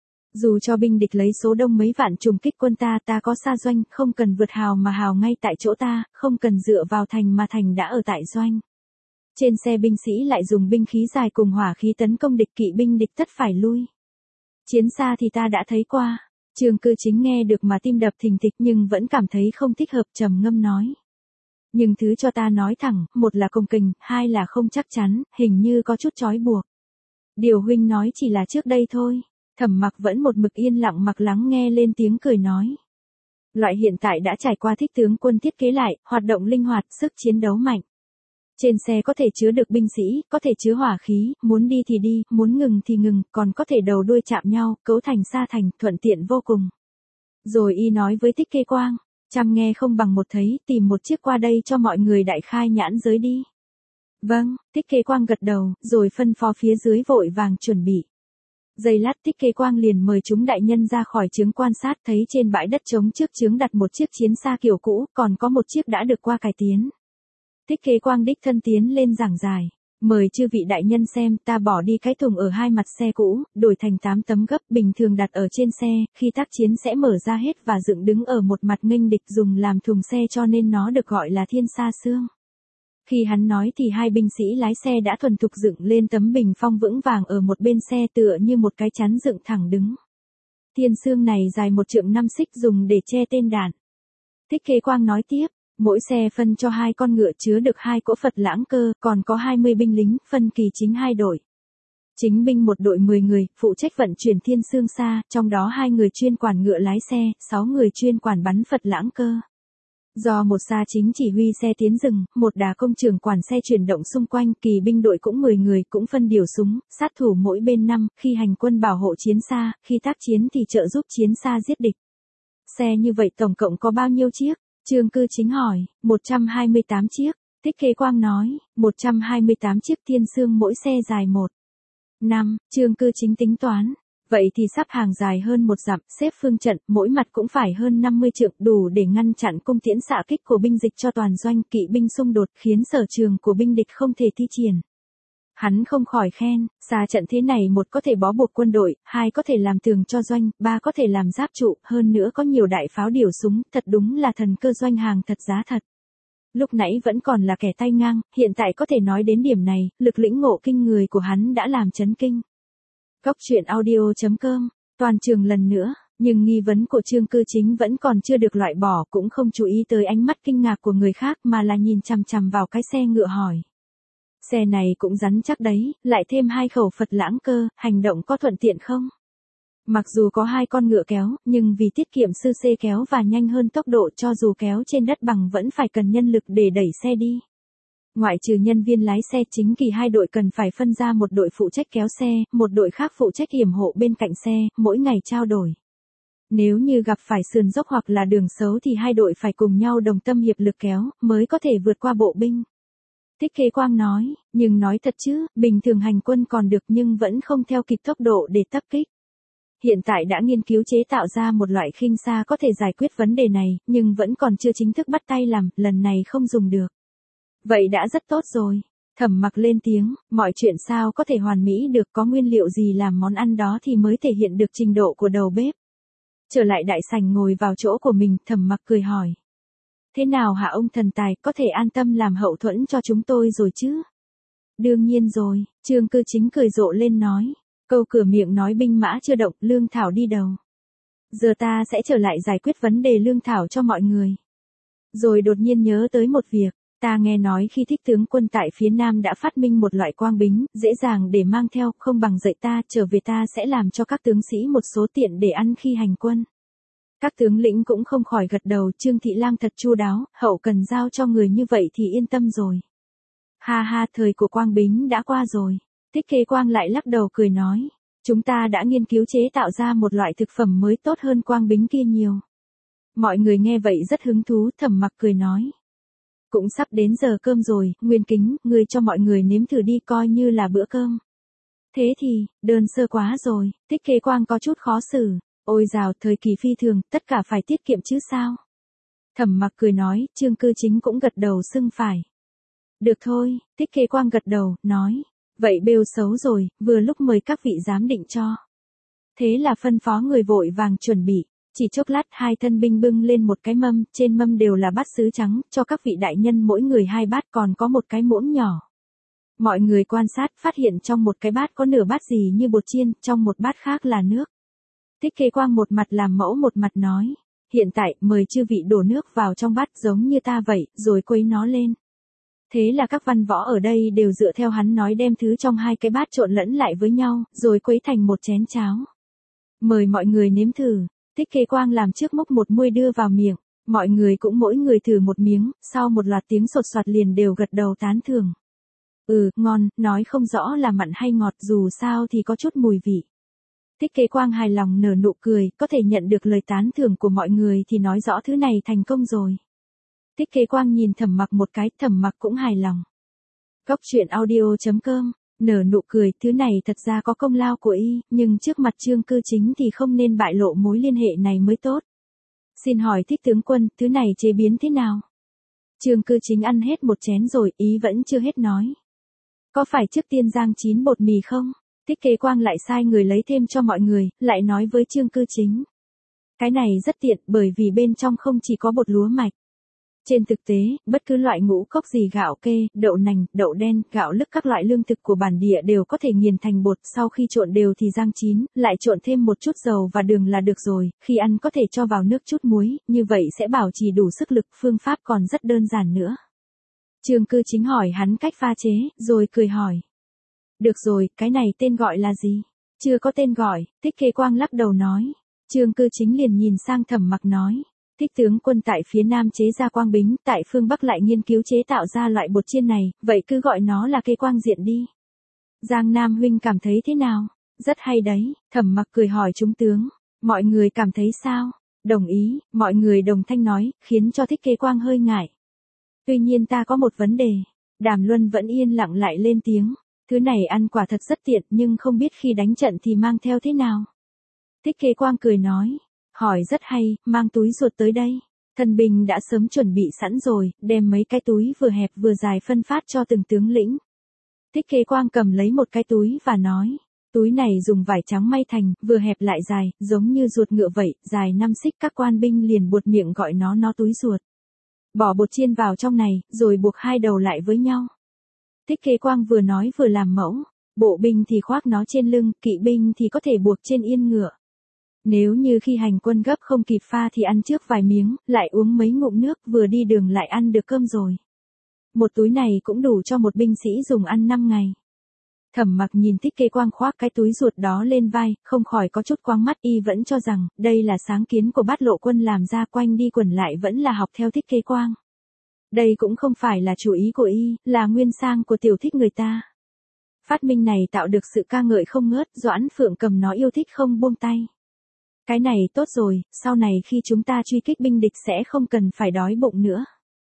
Dù cho binh địch lấy số đông mấy vạn trùng kích quân ta, ta có xa doanh, không cần vượt hào mà hào ngay tại chỗ ta, không cần dựa vào thành mà thành đã ở tại doanh. Trên xe binh sĩ lại dùng binh khí dài cùng hỏa khí tấn công địch, kỵ binh địch tất phải lui. Chiến xa thì ta đã thấy qua. Trương Cư Chính nghe được mà tim đập thình thịch nhưng vẫn cảm thấy không thích hợp, trầm ngâm nói. Nhưng thứ cho ta nói thẳng, một là công kình, hai là không chắc chắn, hình như có chút trói buộc. Điều huynh nói chỉ là trước đây thôi. Thẩm Mặc vẫn một mực yên lặng mặc lắng nghe lên tiếng cười nói. Loại hiện tại đã trải qua thích tướng quân thiết kế lại, hoạt động linh hoạt, sức chiến đấu mạnh. Trên xe có thể chứa được binh sĩ, có thể chứa hỏa khí, muốn đi thì đi, muốn ngừng thì ngừng, còn có thể đầu đuôi chạm nhau, cấu thành xa thành, thuận tiện vô cùng. Rồi y nói với Thích Kế Quang, chăm nghe không bằng một thấy, tìm một chiếc qua đây cho mọi người đại khai nhãn giới đi. Vâng, Thích Kế Quang gật đầu, rồi phân phó phía dưới vội vàng chuẩn bị. Giây lát Thích Kế Quang liền mời chúng đại nhân ra khỏi trướng quan sát, thấy trên bãi đất trống trước trướng đặt một chiếc chiến xa kiểu cũ, còn có một chiếc đã được qua cải tiến. Thích Kế Quang đích thân tiến lên giảng giải. Mời chư vị đại nhân xem, ta bỏ đi cái thùng ở hai mặt xe cũ, đổi thành tám tấm gấp bình thường đặt ở trên xe, khi tác chiến sẽ mở ra hết và dựng đứng ở một mặt nghênh địch, dùng làm thùng xe cho nên nó được gọi là thiên sa xương. Khi hắn nói thì hai binh sĩ lái xe đã thuần thục dựng lên tấm bình phong vững vàng ở một bên xe tựa như một cái chắn dựng thẳng đứng. Thiên xương này dài một trượng năm xích dùng để che tên đạn. Thích Kế Quang nói tiếp, mỗi xe phân cho hai con ngựa chứa được hai cỗ Phật lãng cơ, còn có hai mươi binh lính, phân kỳ chính hai đội. Chính binh một đội mười người, phụ trách vận chuyển thiên xương xa, trong đó hai người chuyên quản ngựa lái xe, sáu người chuyên quản bắn Phật lãng cơ. Do một xa chính chỉ huy xe tiến rừng, một đà công trưởng quản xe chuyển động xung quanh, kỳ binh đội cũng mười người, cũng phân điều súng, sát thủ mỗi bên năm, khi hành quân bảo hộ chiến xa, khi tác chiến thì trợ giúp chiến xa giết địch. Xe như vậy tổng cộng có bao nhiêu chiếc? Trương Cư Chính hỏi. một trăm hai mươi tám chiếc. Thích Kế Quang nói, một trăm hai mươi tám chiếc thiên xương mỗi xe dài một. năm. Trương Cư Chính tính toán. Vậy thì sắp hàng dài hơn một dặm, xếp phương trận, mỗi mặt cũng phải hơn năm mươi trượng, đủ để ngăn chặn cung tiễn xạ kích của binh dịch cho toàn doanh, kỵ binh xung đột, khiến sở trường của binh địch không thể thi triển. Hắn không khỏi khen, xa trận thế này, một có thể bó buộc quân đội, hai có thể làm tường cho doanh, ba có thể làm giáp trụ, hơn nữa có nhiều đại pháo điều súng, thật đúng là thần cơ doanh hàng thật giá thật. Lúc nãy vẫn còn là kẻ tay ngang, hiện tại có thể nói đến điểm này, lực lĩnh ngộ kinh người của hắn đã làm chấn kinh. Góc truyện audio chấm com, toàn trường lần nữa, nhưng nghi vấn của Trương Cư Chính vẫn còn chưa được loại bỏ, cũng không chú ý tới ánh mắt kinh ngạc của người khác mà là nhìn chằm chằm vào cái xe ngựa hỏi. Xe này cũng rắn chắc đấy, lại thêm hai khẩu Phật lãng cơ, hành động có thuận tiện không? Mặc dù có hai con ngựa kéo, nhưng vì tiết kiệm sư xê kéo và nhanh hơn tốc độ, cho dù kéo trên đất bằng vẫn phải cần nhân lực để đẩy xe đi. Ngoại trừ nhân viên lái xe, chính kỳ hai đội cần phải phân ra một đội phụ trách kéo xe, một đội khác phụ trách yểm hộ bên cạnh xe, mỗi ngày trao đổi. Nếu như gặp phải sườn dốc hoặc là đường xấu thì hai đội phải cùng nhau đồng tâm hiệp lực kéo, mới có thể vượt qua bộ binh. Thích Kế Quang nói, nhưng nói thật chứ, bình thường hành quân còn được nhưng vẫn không theo kịp tốc độ để tập kích. Hiện tại đã nghiên cứu chế tạo ra một loại khinh xa có thể giải quyết vấn đề này, nhưng vẫn còn chưa chính thức bắt tay làm, lần này không dùng được. Vậy đã rất tốt rồi. Thẩm Mặc lên tiếng, mọi chuyện sao có thể hoàn mỹ được, có nguyên liệu gì làm món ăn đó thì mới thể hiện được trình độ của đầu bếp. Trở lại đại sảnh ngồi vào chỗ của mình, Thẩm Mặc cười hỏi. Thế nào hả ông thần tài, có thể an tâm làm hậu thuẫn cho chúng tôi rồi chứ? Đương nhiên rồi, Trương Cư Chính cười rộ lên nói. Câu cửa miệng nói binh mã chưa động, lương thảo đi đầu. Giờ ta sẽ trở lại giải quyết vấn đề lương thảo cho mọi người. Rồi đột nhiên nhớ tới một việc, ta nghe nói khi Thích tướng quân tại phía Nam đã phát minh một loại quang bính, dễ dàng để mang theo, không bằng dạy ta, trở về ta sẽ làm cho các tướng sĩ một số tiện để ăn khi hành quân. Các tướng lĩnh cũng không khỏi gật đầu, Trương Thị Lang thật chu đáo, hậu cần giao cho người như vậy thì yên tâm rồi. Ha ha, thời của quang bính đã qua rồi. Thích Kế Quang lại lắc đầu cười nói, chúng ta đã nghiên cứu chế tạo ra một loại thực phẩm mới tốt hơn quang bính kia nhiều. Mọi người nghe vậy rất hứng thú, Thẩm Mặc cười nói. Cũng sắp đến giờ cơm rồi, Nguyên Kính, ngươi cho mọi người nếm thử đi coi như là bữa cơm. Thế thì, đơn sơ quá rồi, Thích Kế Quang có chút khó xử. Ôi dào, thời kỳ phi thường, tất cả phải tiết kiệm chứ sao? Thẩm Mặc cười nói, Trương Cư Chính cũng gật đầu xưng phải. Được thôi, Thích Kế Quang gật đầu, nói. Vậy bêu xấu rồi, vừa lúc mời các vị giám định cho. Thế là phân phó người vội vàng chuẩn bị. Chỉ chốc lát hai thân binh bưng lên một cái mâm, trên mâm đều là bát sứ trắng, cho các vị đại nhân mỗi người hai bát, còn có một cái muỗng nhỏ. Mọi người quan sát phát hiện trong một cái bát có nửa bát gì như bột chiên, trong một bát khác là nước. Thích Kế Quang một mặt làm mẫu một mặt nói, hiện tại mời chư vị đổ nước vào trong bát giống như ta vậy, rồi quấy nó lên. Thế là các văn võ ở đây đều dựa theo hắn nói đem thứ trong hai cái bát trộn lẫn lại với nhau, rồi quấy thành một chén cháo. Mời mọi người nếm thử. Thích Kế Quang làm trước múc một muôi đưa vào miệng, mọi người cũng mỗi người thử một miếng, sau một loạt tiếng sột soạt liền đều gật đầu tán thưởng. Ừ, ngon, nói không rõ là mặn hay ngọt, dù sao thì có chút mùi vị. Thích Kế Quang hài lòng nở nụ cười, có thể nhận được lời tán thưởng của mọi người thì nói rõ thứ này thành công rồi. Thích Kế Quang nhìn Thẩm Mặc một cái, Thẩm Mặc cũng hài lòng. Góc truyện audio chấm com, nở nụ cười, thứ này thật ra có công lao của y, nhưng trước mặt Trương Cư Chính thì không nên bại lộ mối liên hệ này mới tốt. Xin hỏi Thích tướng quân, thứ này chế biến thế nào? Trương Cư Chính ăn hết một chén rồi, ý vẫn chưa hết nói. Có phải trước tiên rang chín bột mì không? Thích Kế Quang lại sai người lấy thêm cho mọi người, lại nói với Trương Cư Chính. Cái này rất tiện bởi vì bên trong không chỉ có bột lúa mạch. Trên thực tế, bất cứ loại ngũ cốc gì gạo kê, đậu nành, đậu đen, gạo lứt các loại lương thực của bản địa đều có thể nghiền thành bột, sau khi trộn đều thì rang chín, lại trộn thêm một chút dầu và đường là được rồi, khi ăn có thể cho vào nước chút muối, như vậy sẽ bảo trì đủ sức lực, phương pháp còn rất đơn giản nữa. Trương Cư Chính hỏi hắn cách pha chế, rồi cười hỏi. Được rồi, cái này tên gọi là gì? Chưa có tên gọi, Thích Kế Quang lắc đầu nói. Trương Cư Chính liền nhìn sang Thẩm Mặc nói. Thích tướng quân tại phía Nam chế ra quang bính, tại phương Bắc lại nghiên cứu chế tạo ra loại bột chiên này, vậy cứ gọi nó là Kế Quang diện đi. Giang Nam huynh cảm thấy thế nào? Rất hay đấy, Thẩm Mặc cười hỏi chúng tướng. Mọi người cảm thấy sao? Đồng ý, mọi người đồng thanh nói, khiến cho Thích Kế Quang hơi ngại. Tuy nhiên ta có một vấn đề. Đàm Luân vẫn yên lặng lại lên tiếng. Thứ này ăn quả thật rất tiện nhưng không biết khi đánh trận thì mang theo thế nào. Thích Kế Quang cười nói. Hỏi rất hay, mang túi ruột tới đây. Thần binh đã sớm chuẩn bị sẵn rồi, đem mấy cái túi vừa hẹp vừa dài phân phát cho từng tướng lĩnh. Thích Kế Quang cầm lấy một cái túi và nói. Túi này dùng vải trắng may thành, vừa hẹp lại dài, giống như ruột ngựa vậy, dài năm xích, các quan binh liền buột miệng gọi nó nó túi ruột. Bỏ bột chiên vào trong này, rồi buộc hai đầu lại với nhau. Thích Kế Quang vừa nói vừa làm mẫu, bộ binh thì khoác nó trên lưng, kỵ binh thì có thể buộc trên yên ngựa. Nếu như khi hành quân gấp không kịp pha thì ăn trước vài miếng, lại uống mấy ngụm nước, vừa đi đường lại ăn được cơm rồi. Một túi này cũng đủ cho một binh sĩ dùng ăn năm ngày. Thẩm Mặc nhìn Thích Kế Quang khoác cái túi ruột đó lên vai, không khỏi có chút quáng mắt, y vẫn cho rằng, đây là sáng kiến của Bát Lộ Quân làm ra, quanh đi quẩn lại vẫn là học theo Thích Kế Quang. Đây cũng không phải là chủ ý của y, là nguyên sang của tiểu thích người ta. Phát minh này tạo được sự ca ngợi không ngớt, Doãn Phượng Cầm nó yêu thích không buông tay. Cái này tốt rồi, sau này khi chúng ta truy kích binh địch sẽ không cần phải đói bụng nữa.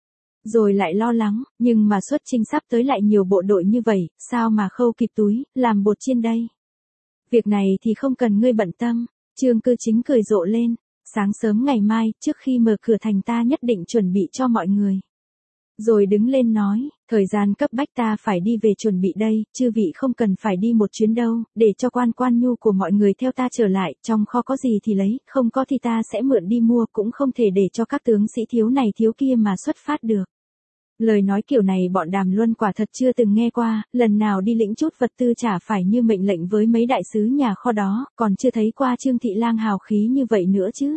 Rồi lại lo lắng, nhưng mà xuất chinh sắp tới lại nhiều bộ đội như vậy, sao mà khâu kịp túi, làm bột chiên đây. Việc này thì không cần ngươi bận tâm, Trương Cư Chính cười rộ lên, sáng sớm ngày mai, trước khi mở cửa thành ta nhất định chuẩn bị cho mọi người. Rồi đứng lên nói, thời gian cấp bách ta phải đi về chuẩn bị đây, chư vị không cần phải đi một chuyến đâu, để cho quan quan nhu của mọi người theo ta trở lại, trong kho có gì thì lấy, không có thì ta sẽ mượn đi mua, cũng không thể để cho các tướng sĩ thiếu này thiếu kia mà xuất phát được. Lời nói kiểu này bọn Đàm Luân quả thật chưa từng nghe qua, lần nào đi lĩnh chút vật tư chả phải như mệnh lệnh với mấy đại sứ nhà kho đó, còn chưa thấy qua Trương Thị Lang hào khí như vậy nữa chứ.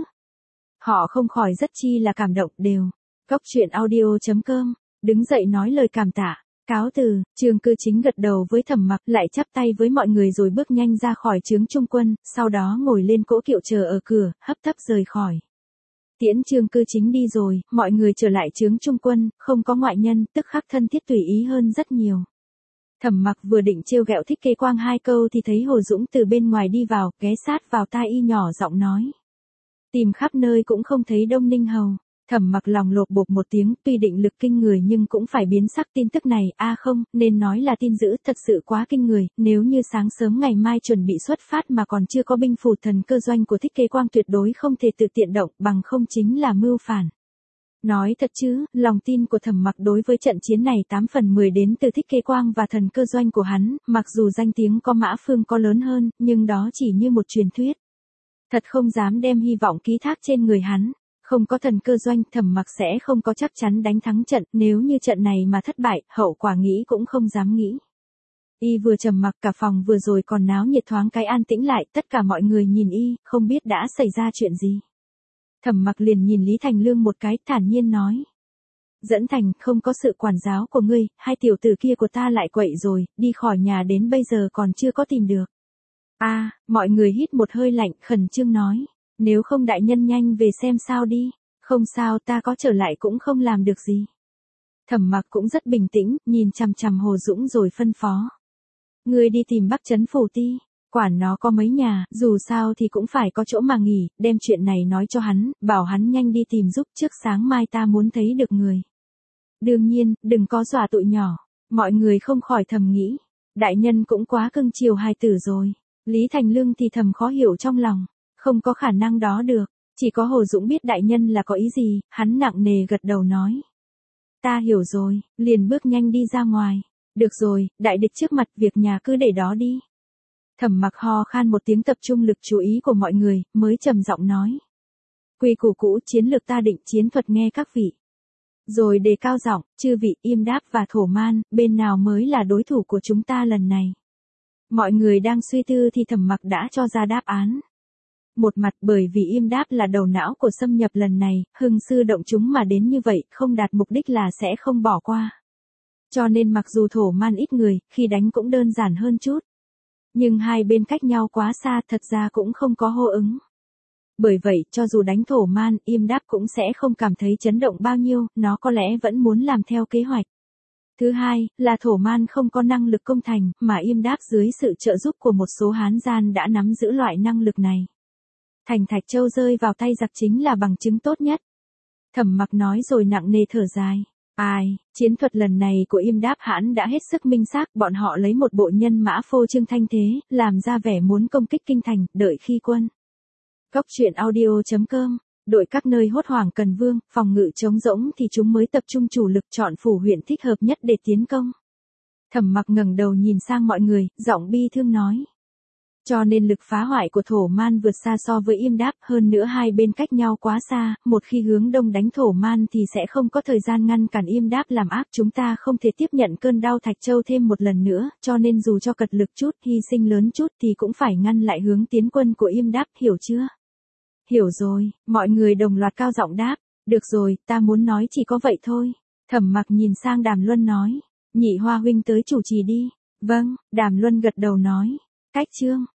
Họ không khỏi rất chi là cảm động, đều. Góc truyện audio chấm com, đứng dậy nói lời cảm tạ, cáo từ, Trương Cư Chính gật đầu với Thẩm Mặc, lại chắp tay với mọi người rồi bước nhanh ra khỏi trướng trung quân, sau đó ngồi lên cỗ kiệu chờ ở cửa, hấp tấp rời khỏi. Tiễn Trương Cư Chính đi rồi, mọi người trở lại trướng trung quân, không có ngoại nhân, tức khắc thân thiết tùy ý hơn rất nhiều. Thẩm Mặc vừa định trêu ghẹo Thích Kế Quang hai câu thì thấy Hồ Dũng từ bên ngoài đi vào, ghé sát vào tai y nhỏ giọng nói. Tìm khắp nơi cũng không thấy Đông Ninh Hầu. Thẩm Mặc lòng lột bột một tiếng, tuy định lực kinh người nhưng cũng phải biến sắc tin tức này, a à không, nên nói là tin dữ, thật sự quá kinh người, nếu như sáng sớm ngày mai chuẩn bị xuất phát mà còn chưa có binh phủ thần cơ doanh của Thích Kế Quang tuyệt đối không thể tự tiện động, bằng không chính là mưu phản. Nói thật chứ, lòng tin của Thẩm Mặc đối với trận chiến này tám phần mười đến từ Thích Kế Quang và thần cơ doanh của hắn, mặc dù danh tiếng có Mã Phương có lớn hơn, nhưng đó chỉ như một truyền thuyết. Thật không dám đem hy vọng ký thác trên người hắn. Không có thần cơ doanh, Thẩm Mặc sẽ không có chắc chắn đánh thắng trận, nếu như trận này mà thất bại, hậu quả nghĩ cũng không dám nghĩ. Y vừa trầm mặc, cả phòng vừa rồi còn náo nhiệt, thoáng cái an tĩnh lại, tất cả mọi người nhìn y, không biết đã xảy ra chuyện gì. Thẩm Mặc liền nhìn Lý Thành Lương một cái, thản nhiên nói. Dẫn Thành, không có sự quản giáo của ngươi, hai tiểu tử kia của ta lại quậy rồi, đi khỏi nhà đến bây giờ còn chưa có tìm được. A, à, mọi người hít một hơi lạnh, khẩn trương nói. Nếu không đại nhân nhanh về xem sao đi, không sao, ta có trở lại cũng không làm được gì. Thẩm Mặc cũng rất bình tĩnh, nhìn chằm chằm Hồ Dũng rồi phân phó. Ngươi đi tìm Bắc Trấn Phủ Ti, quản nó có mấy nhà, dù sao thì cũng phải có chỗ mà nghỉ, đem chuyện này nói cho hắn, bảo hắn nhanh đi tìm giúp, trước sáng mai ta muốn thấy được người. Đương nhiên, đừng có dọa tụi nhỏ, mọi người không khỏi thầm nghĩ, đại nhân cũng quá cưng chiều hài tử rồi. Lý Thành Lương thì thầm khó hiểu trong lòng. Không có khả năng đó được, chỉ có Hồ Dũng biết đại nhân là có ý gì, hắn nặng nề gật đầu nói. Ta hiểu rồi, liền bước nhanh đi ra ngoài. Được rồi, đại địch trước mặt, việc nhà cứ để đó đi. Thẩm Mặc ho khan một tiếng tập trung lực chú ý của mọi người, mới trầm giọng nói. Quy củ cũ, chiến lược ta định, chiến thuật nghe các vị. Rồi đề cao giọng, chư vị, Yêm Đáp và Thổ Man, bên nào mới là đối thủ của chúng ta lần này? Mọi người đang suy tư thì Thẩm Mặc đã cho ra đáp án. Một mặt bởi vì Yêm Đáp là đầu não của xâm nhập lần này, hưng sư động chúng mà đến như vậy, không đạt mục đích là sẽ không bỏ qua. Cho nên mặc dù Thổ Man ít người, khi đánh cũng đơn giản hơn chút. Nhưng hai bên cách nhau quá xa, thật ra cũng không có hô ứng. Bởi vậy, cho dù đánh Thổ Man, Yêm Đáp cũng sẽ không cảm thấy chấn động bao nhiêu, nó có lẽ vẫn muốn làm theo kế hoạch. Thứ hai, là Thổ Man không có năng lực công thành, mà Yêm Đáp dưới sự trợ giúp của một số Hán gian đã nắm giữ loại năng lực này. Thành Thạch Châu rơi vào tay giặc chính là bằng chứng tốt nhất. Thẩm Mặc nói rồi nặng nề thở dài. Ai, chiến thuật lần này của Yêm Đáp hãn đã hết sức minh xác, bọn họ lấy một bộ nhân mã phô trương thanh thế, làm ra vẻ muốn công kích kinh thành, đợi khi quân. Cốc truyện audio chấm com, đội các nơi hốt hoảng cần vương, phòng ngự trống rỗng thì chúng mới tập trung chủ lực chọn phủ huyện thích hợp nhất để tiến công. Thẩm Mặc ngẩng đầu nhìn sang mọi người, giọng bi thương nói. Cho nên lực phá hoại của Thổ Man vượt xa so với Yêm Đáp, hơn nữa hai bên cách nhau quá xa, một khi hướng đông đánh Thổ Man thì sẽ không có thời gian ngăn cản Yêm Đáp làm ác, chúng ta không thể tiếp nhận cơn đau Thạch Châu thêm một lần nữa, cho nên dù cho cật lực chút, hy sinh lớn chút thì cũng phải ngăn lại hướng tiến quân của Yêm Đáp, hiểu chưa? Hiểu rồi, mọi người đồng loạt cao giọng đáp, được rồi, ta muốn nói chỉ có vậy thôi. Thẩm Mặc nhìn sang Đàm Luân nói, Nhị Hoa huynh tới chủ trì đi. Vâng, Đàm Luân gật đầu nói, cách chương.